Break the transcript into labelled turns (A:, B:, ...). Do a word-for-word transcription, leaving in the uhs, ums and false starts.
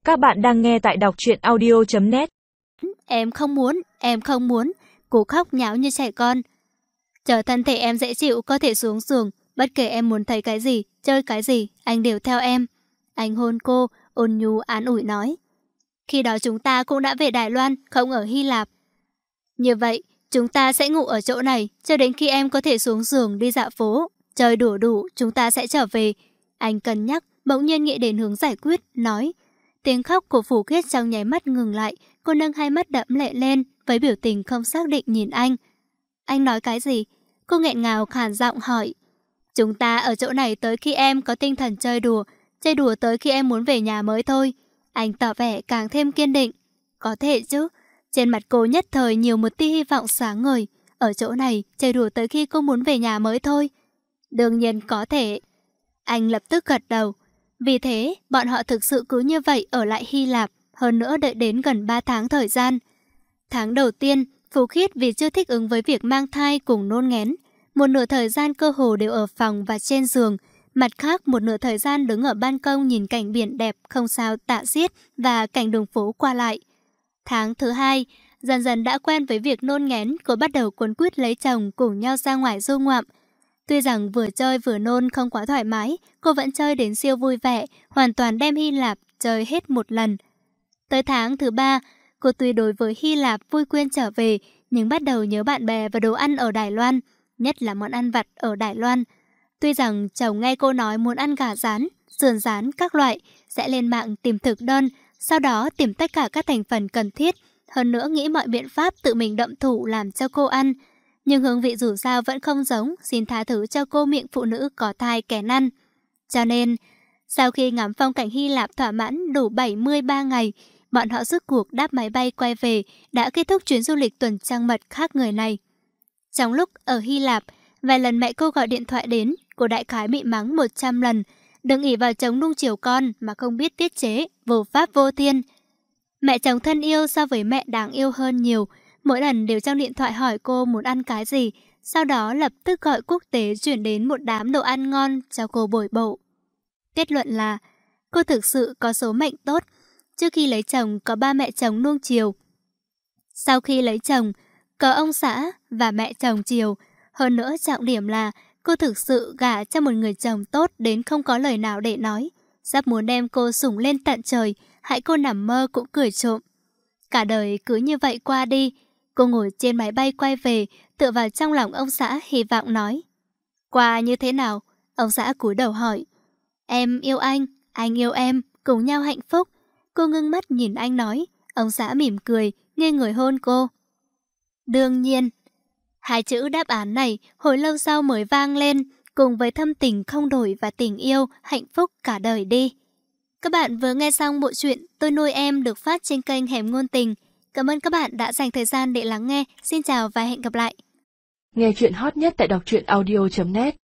A: Các bạn đang nghe tại đọc truyện audio chấm net.
B: Em không muốn, em không muốn. Cô khóc nháo như trẻ con. Chờ thân thể em dễ chịu có thể xuống giường. Bất kể em muốn thấy cái gì, chơi cái gì, anh đều theo em. Anh hôn cô, ôn nhu an ủi nói. Khi đó chúng ta cũng đã về Đài Loan, không ở Hy Lạp. Như vậy, chúng ta sẽ ngủ ở chỗ này, cho đến khi em có thể xuống giường đi dạo phố. Chơi đủ đủ, chúng ta sẽ trở về. Anh cân nhắc, bỗng nhiên nghĩ đến hướng giải quyết, nói. Tiếng khóc của Phủ Khiết trong nháy mắt ngừng lại, cô nâng hai mắt đẫm lệ lên, với biểu tình không xác định nhìn anh. Anh nói cái gì? Cô nghẹn ngào khàn giọng hỏi. Chúng ta ở chỗ này tới khi em có tinh thần chơi đùa, chơi đùa tới khi em muốn về nhà mới thôi. Anh tỏ vẻ càng thêm kiên định. Có thể chứ. Trên mặt cô nhất thời nhiều một tia hy vọng sáng ngời. Ở chỗ này, chơi đùa tới khi cô muốn về nhà mới thôi. Đương nhiên có thể. Anh lập tức gật đầu. Vì thế, bọn họ thực sự cứ như vậy ở lại Hy Lạp, hơn nữa đợi đến gần ba tháng thời gian. Tháng đầu tiên, Phú Khiết vì chưa thích ứng với việc mang thai cùng nôn nghén. Một nửa thời gian cơ hồ đều ở phòng và trên giường, mặt khác một nửa thời gian đứng ở ban công nhìn cảnh biển đẹp không sao tả xiết và cảnh đường phố qua lại. Tháng thứ hai, dần dần đã quen với việc nôn nghén, cô bắt đầu cuốn quýt lấy chồng cùng nhau ra ngoài du ngoạm. Tuy rằng vừa chơi vừa nôn không quá thoải mái, cô vẫn chơi đến siêu vui vẻ, hoàn toàn đem Hy Lạp chơi hết một lần. Tới tháng thứ ba, cô tuy đối với Hy Lạp vui quên trở về, nhưng bắt đầu nhớ bạn bè và đồ ăn ở Đài Loan, nhất là món ăn vặt ở Đài Loan. Tuy rằng chồng nghe cô nói muốn ăn gà rán, sườn rán các loại, sẽ lên mạng tìm thực đơn, sau đó tìm tất cả các thành phần cần thiết, hơn nữa nghĩ mọi biện pháp tự mình đậm thủ làm cho cô ăn. Nhưng hương vị dù sao vẫn không giống, xin tha thứ cho cô miệng phụ nữ có thai kén ăn. Cho nên, sau khi ngắm phong cảnh Hy Lạp thỏa mãn đủ bảy mươi ba ngày, bọn họ rút cuộc đáp máy bay quay về, đã kết thúc chuyến du lịch tuần trăng mật khác người này. Trong lúc ở Hy Lạp, vài lần mẹ cô gọi điện thoại đến, cô đại khái bị mắng một trăm lần. Đừng ỷ vào chồng nuông chiều con mà không biết tiết chế, vô pháp vô thiên. Mẹ chồng thân yêu so với mẹ đáng yêu hơn nhiều, mỗi lần đều trong điện thoại hỏi cô muốn ăn cái gì, sau đó lập tức gọi quốc tế chuyển đến một đám đồ ăn ngon cho cô bồi bổ. Kết luận là, cô thực sự có số mệnh tốt. Trước khi lấy chồng có ba mẹ chồng nuông chiều. Sau khi lấy chồng, có ông xã và mẹ chồng chiều. Hơn nữa trọng điểm là, cô thực sự gả cho một người chồng tốt đến không có lời nào để nói. Sắp muốn đem cô sủng lên tận trời, hãy cô nằm mơ cũng cười trộm. Cả đời cứ như vậy qua đi. Cô ngồi trên máy bay quay về, tựa vào trong lòng ông xã hy vọng nói. Qua như thế nào? Ông xã cúi đầu hỏi. Em yêu anh, anh yêu em, cùng nhau hạnh phúc. Cô ngưng mắt nhìn anh nói. Ông xã mỉm cười, nghiêng người hôn cô. Đương nhiên. Hai chữ đáp án này hồi lâu sau mới vang lên, cùng với thâm tình không đổi và tình yêu, hạnh phúc cả đời đi. Các bạn vừa nghe xong bộ truyện Tôi nuôi em được phát trên kênh Hẻm Ngôn Tình. Cảm ơn các bạn đã dành thời gian để lắng nghe. Xin chào và hẹn gặp lại.
A: Nghe chuyện hot nhất tại đọc truyện audio chấm net.